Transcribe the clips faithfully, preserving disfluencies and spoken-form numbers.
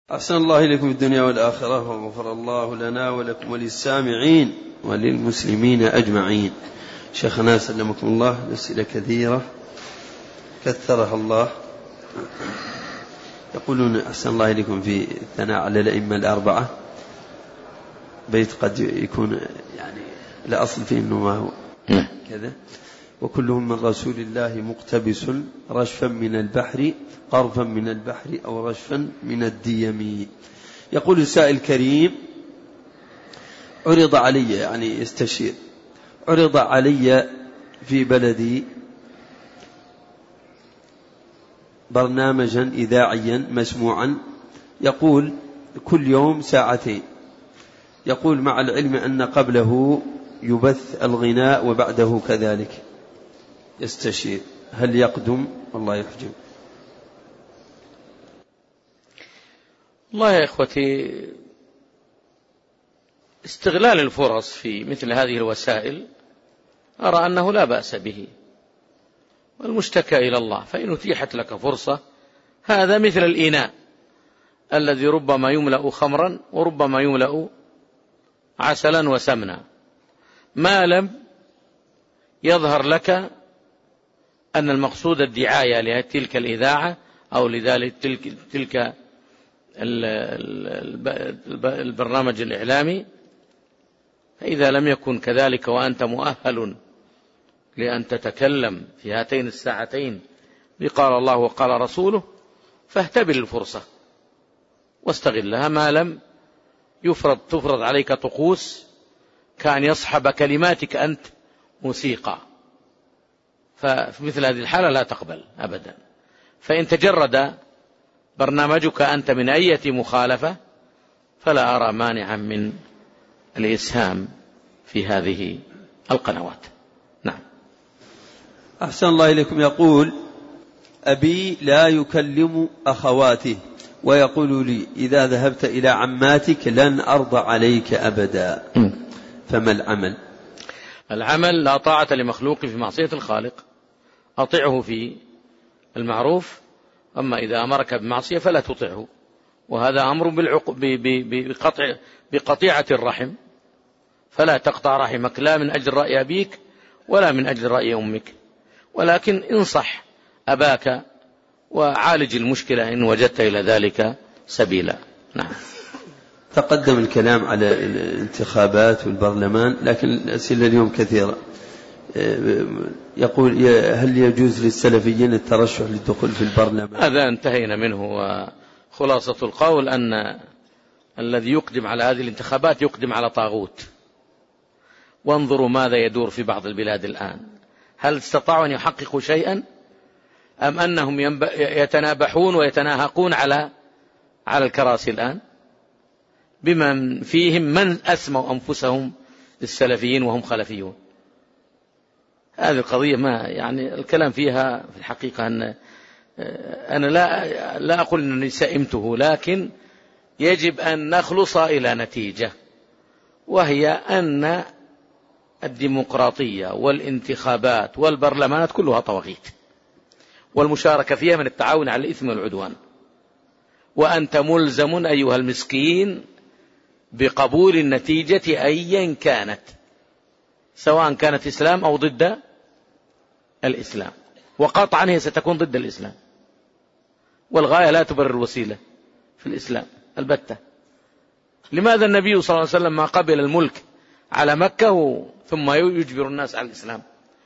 أحسن الله إليكم في الدنيا والآخرة، وغفر الله لنا ولكم وللسامعين وللمسلمين أجمعين. شيخنا سلمكم الله، أسئلة كثيرة كثرها الله. يقولون أحسن الله إليكم في الثناء على الأئمة الأربعة، بيت قد يكون يعني لا أصل فيه إنه ما هو كذا، وكلهم من رسول الله مقتبس رشفا من البحر قرفا من البحر أو رشفا من الديم. يقول السائل الكريم: عرض علي، يعني يستشير، عرض علي في بلدي برنامجا إذاعيا مسموعا يقول كل يوم ساعتين، يقول مع العلم أن قبله يبث الغناء وبعده كذلك. يستشير هل يقدم والله يحجب؟ والله يا إخوتي، استغلال الفرص في مثل هذه الوسائل أرى أنه لا بأس به، والمشتكى إلى الله. فإن أتيحت لك فرصة، هذا مثل الإناء الذي ربما يملأ خمرا وربما يملأ عسلا وسمنا، ما لم يظهر لك أن المقصود الدعاية لتلك الإذاعة أو لذلك تلك, تلك البرنامج الإعلامي. فإذا لم يكن كذلك وأنت مؤهل لأن تتكلم في هاتين الساعتين بقال الله وقال رسوله، فاهتبل الفرصة واستغلها، ما لم يفرض تفرض عليك طقوس كان يصحب كلماتك أنت موسيقى، ففي مثل هذه الحالة لا تقبل أبدا. فإن تجرد برنامجك أنت من أي مخالفة فلا أرى مانعا من الإسهام في هذه القنوات. نعم. أحسن الله إليكم. يقول: أبي لا يكلم أخواته ويقول لي إذا ذهبت إلى عماتك لن أرضى عليك أبدا، فما العمل؟ العمل: لا طاعة لمخلوق في معصية الخالق، أطعه في المعروف، أما إذا أمرك بمعصية فلا تطعه، وهذا أمر بقطع بقطيعة الرحم، فلا تقطع رحمك لا من أجل رأي أبيك ولا من أجل رأي أمك، ولكن انصح أباك وعالج المشكلة إن وجدت إلى ذلك سبيلا. نعم. تقدم الكلام على الانتخابات والبرلمان، لكن الأسئلة اليوم كثيرة. يقول: هل يجوز للسلفيين الترشح للدخول في البرلمان؟ هذا انتهينا منه، وخلاصة القول أن الذي يقدم على هذه الانتخابات يقدم على طاغوت. وانظروا ماذا يدور في بعض البلاد الآن، هل استطاعوا أن يحققوا شيئا أم أنهم يتنابحون ويتناهقون على على الكراسي الآن، بمن فيهم من أسموا أنفسهم للسلفيين وهم خلفيون. هذه القضية ما يعني الكلام فيها في الحقيقة أن أنا لا لا أقول أنني سئمته، لكن يجب أن نخلص إلى نتيجة، وهي أن الديمقراطية والانتخابات والبرلمانات كلها طواغيت، والمشاركة فيها من التعاون على الإثم والعدوان، وأنت ملزم أيها المسكين بقبول النتيجة أيا كانت، سواء كانت إسلام أو ضد الإسلام، وقطعا هي ستكون ضد الإسلام، والغاية لا تبرر الوسيلة في الإسلام البتة. لماذا النبي صلى الله عليه وسلم ما قبل الملك على مكة ثم يجبر الناس على الإسلام؟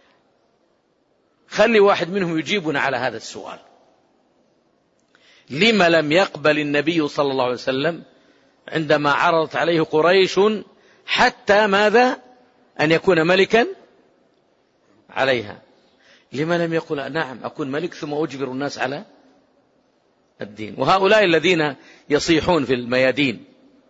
خلي واحد منهم يجيبنا على هذا السؤال. لما لم يقبل النبي صلى الله عليه وسلم عندما عرضت عليه قريش حتى ماذا؟ أن يكون ملكا عليها. لما لم يقل نعم أكون ملك ثم أجبر الناس على الدين؟ وهؤلاء الذين يصيحون في الميادين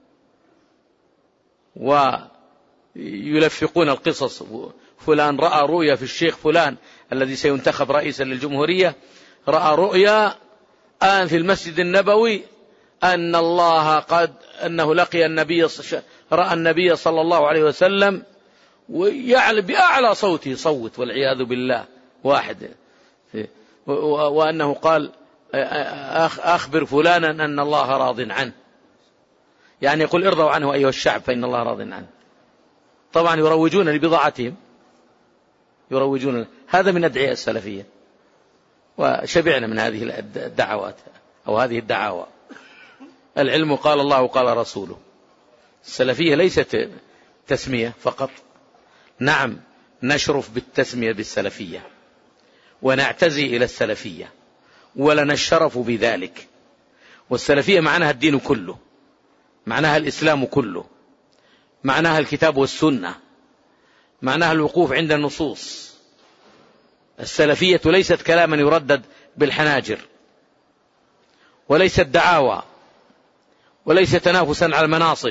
ويلفقون القصص، فلان رأى رؤيا في الشيخ فلان الذي سينتخب رئيسا للجمهورية، رأى رؤيا آن في المسجد النبوي أن الله قد أنه لقي النبي، رأى النبي صلى الله عليه وسلم ويعلى بأعلى صوته صوت والعياذ بالله واحد، وأنه قال أخبر فلانا أن الله راض عنه، يعني يقول ارضوا عنه أيها الشعب فإن الله راض عنه. طبعا يروجون لبضاعتهم، يروجون. هذا من أدعية السلفية، وشبعنا من هذه الدعوات أو هذه الدعاوى. العلم قال الله وقال رسوله. السلفية ليست تسمية فقط، نعم نشرف بالتسمية بالسلفية ونعتزي إلى السلفية ولنا الشرف بذلك. والسلفية معناها الدين كله، معناها الإسلام كله، معناها الكتاب والسنة، معناها الوقوف عند النصوص. السلفية ليست كلاما يردد بالحناجر، وليست دعاوى، وليس تنافسا على المناصب،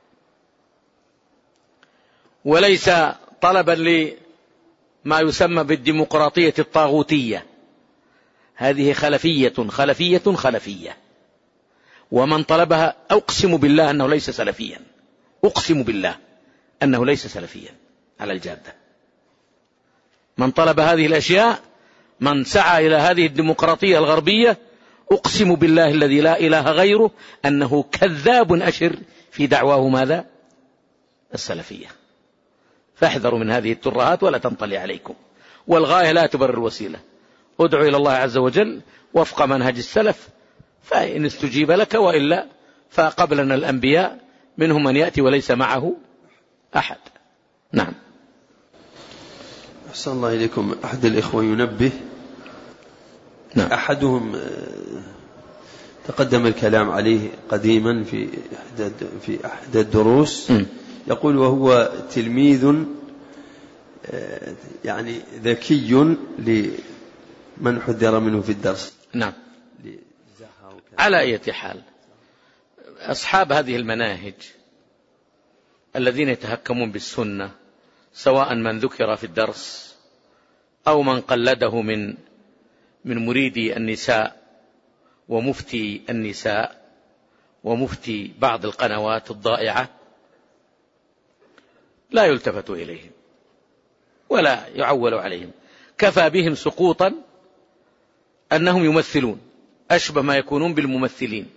وليس طلبا لما يسمى بالديمقراطية الطاغوتية. هذه خلفية خلفية خلفية، ومن طلبها أقسم بالله أنه ليس سلفيا، أقسم بالله أنه ليس سلفيا على الجادة. من طلب هذه الأشياء، من سعى إلى هذه الديمقراطية الغربية، أقسم بالله الذي لا إله غيره أنه كذاب أشر في دعواه ماذا؟ السلفية. فاحذروا من هذه الترهات ولا تنطلي عليكم، والغاية لا تبرر الوسيلة. ادعو إلى الله عز وجل وفق منهج السلف، فإن استجيب لك، وإلا فقبلنا الأنبياء منهم من يأتي وليس معه أحد. نعم. أحسن الله إليكم. أحد الإخوة ينبه، نعم. أحدهم تقدم الكلام عليه قديما في في أحد الدروس، م. يقول وهو تلميذ يعني ذكي لمن حذر منه في الدرس. نعم. على أي حال، أصحاب هذه المناهج الذين يتهكمون بالسنة، سواء من ذكر في الدرس أو من قلده من من مريدي النساء ومفتي النساء ومفتي بعض القنوات الضائعة، لا يلتفت إليهم ولا يعول عليهم. كفى بهم سقوطا أنهم يمثلون، أشبه ما يكونون بالممثلين.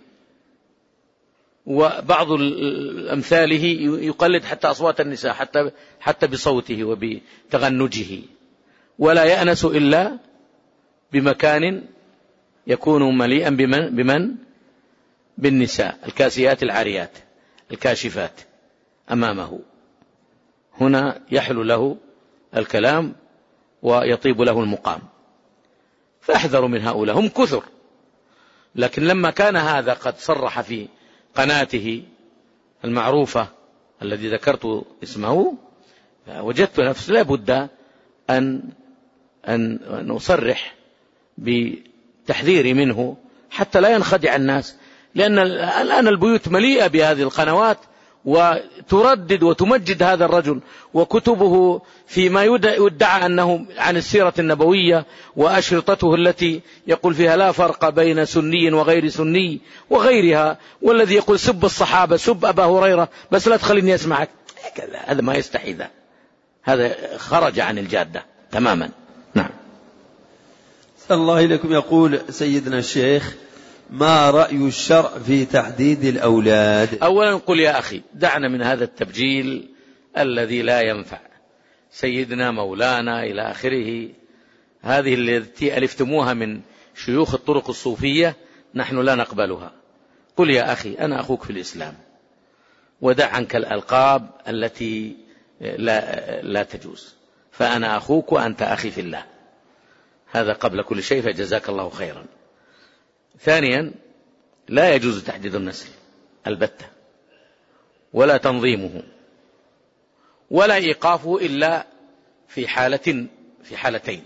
وبعض الأمثاله يقلد حتى أصوات النساء، حتى حتى بصوته وبتغنجه، ولا يأنس إلا بمكان يكون مليئا بمن, بمن بالنساء الكاسيات العاريات الكاشفات أمامه. هنا يحلو له الكلام ويطيب له المقام. فاحذروا من هؤلاء، هم كثر. لكن لما كان هذا قد صرح في قناته المعروفة الذي ذكرت اسمه، وجدت نفسي لا بد أن أن نصرح بتحذيري منه حتى لا ينخدع الناس، لأن الآن البيوت مليئة بهذه القنوات وتردد وتمجد هذا الرجل وكتبه فيما يدعى أنه عن السيرة النبوية، وأشرطته التي يقول فيها لا فرق بين سني وغير سني وغيرها، والذي يقول سب الصحابة، سب أبا هريرة، بس لا تخليني أسمعك. هذا ما يستحي، ذا هذا خرج عن الجادة تماما. نعم. الله إليكم. يقول سيدنا الشيخ: ما رأي الشرع في تحديد الأولاد؟ أولا قل يا أخي دعنا من هذا التبجيل الذي لا ينفع. سيدنا مولانا إلى آخره، هذه التي ألفتموها من شيوخ الطرق الصوفية نحن لا نقبلها. قل يا أخي أنا أخوك في الإسلام، ودع عنك الألقاب التي لا, لا تجوز، فأنا أخوك وأنت أخي في الله. هذا قبل كل شيء، فجزاك الله خيرا. ثانيا، لا يجوز تحديد النسل البتة، ولا تنظيمه، ولا إيقافه إلا في حالة في حالتين: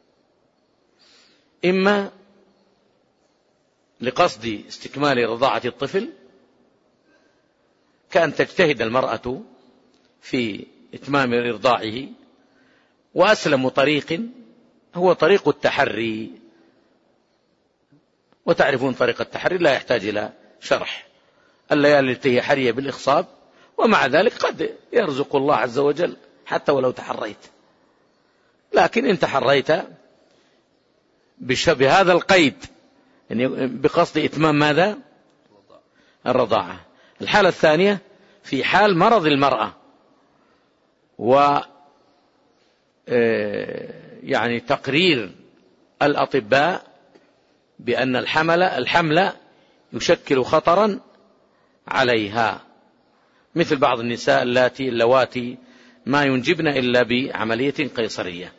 إما لقصد استكمال رضاعة الطفل، كأن تجتهد المرأة في إتمام رضاعه، وأسلم طريق هو طريق التحري، وتعرفون طريق التحري لا يحتاج إلى شرح، الليالي التي هي حرية بالإخصاب، ومع ذلك قد يرزق الله عز وجل حتى ولو تحريت. لكن إن تحريت بهذا القيد يعني بقصد إتمام ماذا؟ الرضاعة. الحالة الثانية في حال مرض المرأة و يعني تقرير الأطباء بأن الحمل الحمل يشكل خطرا عليها، مثل بعض النساء اللاتي اللواتي ما ينجبن إلا بعملية قيصرية،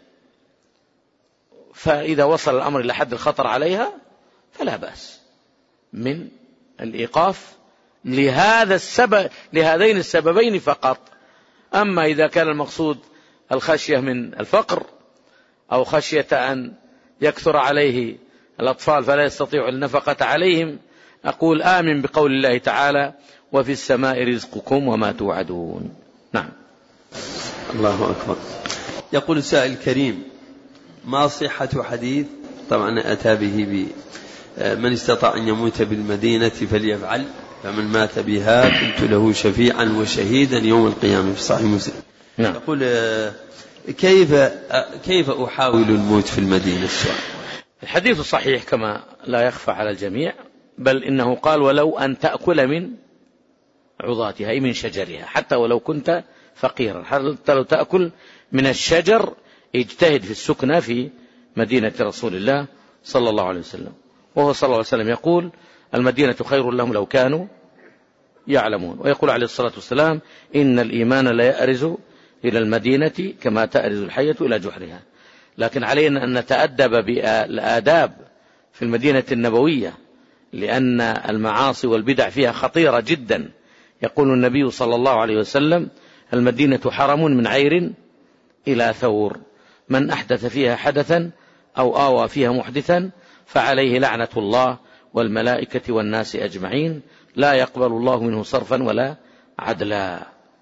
فإذا وصل الأمر إلى حد الخطر عليها فلا بأس من الإيقاف لهذا السبب لهذين السببين فقط. أما إذا كان المقصود الخشية من الفقر أو خشية أن يكثر عليه الأطفال فلا يستطيع النفقة عليهم، أقول آمن بقول الله تعالى وفي السماء رزقكم وما توعدون. نعم. الله أكبر. يقول السائل الكريم: ما صحة حديث، طبعا أتى به من استطاع أن يموت بالمدينة فليفعل، فمن مات بها كنت له شفيعا وشهيدا يوم القيامة، في صحيح مسلم. نعم. يقول: كيف كيف أحاول الموت في المدينة؟ السؤال. الحديث الصحيح كما لا يخفى على الجميع، بل إنه قال: ولو أن تأكل من عضاتها، أي من شجرها، حتى ولو كنت فقيرا، حتى لو تأكل من الشجر، اجتهد في السكنة في مدينة رسول الله صلى الله عليه وسلم. وهو صلى الله عليه وسلم يقول: المدينة خير لهم لو كانوا يعلمون. ويقول عليه الصلاة والسلام: إن الإيمان لا يأرز إلى المدينة كما تأرز الحية إلى جحرها. لكن علينا أن نتأدب بالآداب في المدينة النبوية، لأن المعاصي والبدع فيها خطيرة جدا. يقول النبي صلى الله عليه وسلم: المدينة حرم من عير إلى ثور، من أحدث فيها حدثا أو آوى فيها محدثا فعليه لعنة الله والملائكة والناس أجمعين، لا يقبل الله منه صرفا ولا عدلا.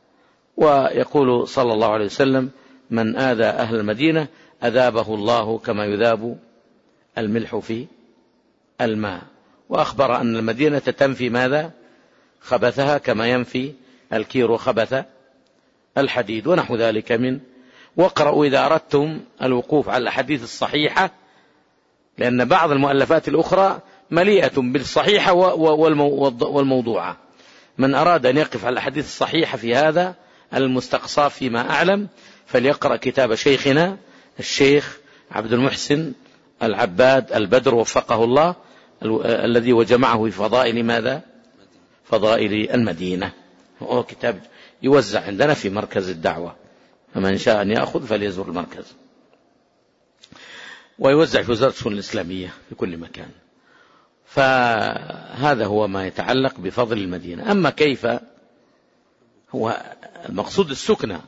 ويقول صلى الله عليه وسلم: من آذى أهل المدينة أذابه الله كما يذاب الملح في الماء. وأخبر أن المدينة تنفي ماذا؟ خبثها، كما ينفي الكير خبث الحديد، ونحو ذلك من. واقرأوا إذا أردتم الوقوف على الحديث الصحيحة، لأن بعض المؤلفات الأخرى مليئة بالصحيحة والموضوعة. من أراد أن يقف على الحديث الصحيحة في هذا المستقصى فيما أعلم فليقرأ كتاب شيخنا الشيخ عبد المحسن العباد البدر وفقه الله، الذي وجمعه في فضائل ماذا؟ فضائل المدينة. هو كتاب يوزع عندنا في مركز الدعوة، فمن شاء أن يأخذ فليزور المركز، ويوزع في وزارة الشؤون الإسلامية في كل مكان. فهذا هو ما يتعلق بفضل المدينة. أما كيف، هو المقصود السكنة،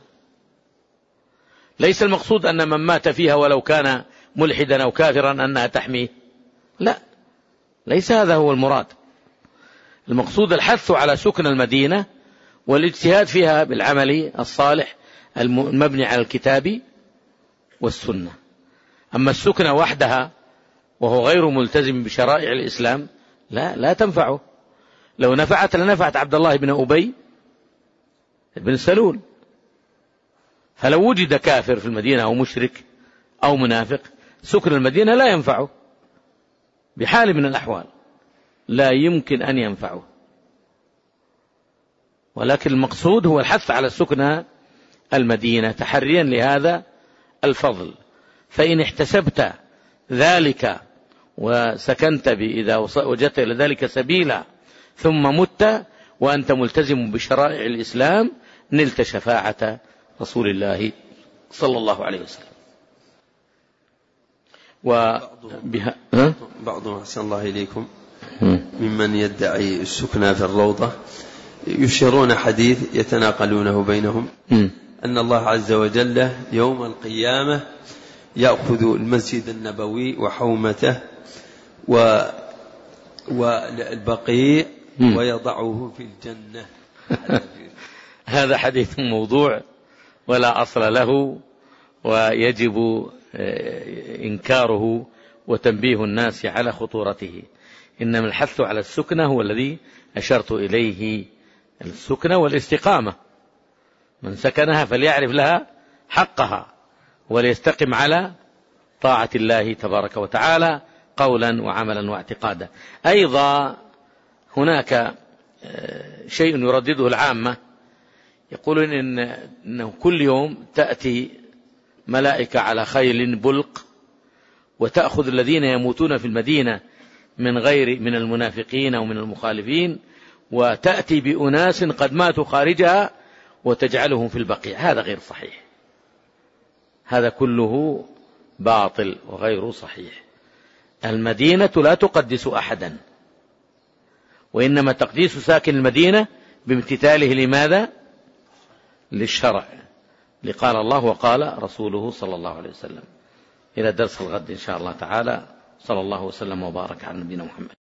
ليس المقصود أن من مات فيها ولو كان ملحدا أو كافرا أنها تحميه، لا، ليس هذا هو المراد. المقصود الحث على سكن المدينة والاجتهاد فيها بالعمل الصالح المبني على الكتاب والسنة. أما السكنة وحدها وهو غير ملتزم بشرائع الإسلام لا لا تنفعه. لو نفعت لنفعت عبد الله بن أبي بن سلول. فلو وجد كافر في المدينة أو مشرك أو منافق، سكن المدينة لا ينفعه بحال من الأحوال، لا يمكن أن ينفعه. ولكن المقصود هو الحث على سكن المدينة تحريا لهذا الفضل. فإن احتسبت ذلك وسكنت إذا وجدت إلى ذلك سبيلا ثم مت وأنت ملتزم بشرائع الإسلام نلت شفاعة رسول الله صلى الله عليه وسلم. وبها بعضهم أحسن الله إليكم ممن يدعي السكنى في الروضة يشيرون حديث يتناقلونه بينهم أن الله عز وجل يوم القيامة يأخذ المسجد النبوي وحومته و والبقيع ويضعه في الجنة. هذا حديث موضوع ولا أصل له، ويجب إنكاره وتنبيه الناس على خطورته. إنما الحث على السكنة هو الذي أشرت إليه، السكنة والاستقامة. من سكنها فليعرف لها حقها وليستقم على طاعة الله تبارك وتعالى قولا وعملا واعتقادا. أيضا هناك شيء يردده العامة، يقولون إن إنه كل يوم تأتي ملائكة على خيل بلق وتأخذ الذين يموتون في المدينة من غير من المنافقين أو من المخالفين، وتأتي بأناس قد ماتوا خارجها وتجعلهم في البقيع. هذا غير صحيح، هذا كله باطل وغير صحيح. المدينة لا تقدس أحدا، وإنما تقديس ساكن المدينة بامتثاله لماذا؟ للشرع، لقال الله وقال رسوله صلى الله عليه وسلم. إلى درس الغد إن شاء الله تعالى. صلى الله وسلم وبارك على نبينا محمد.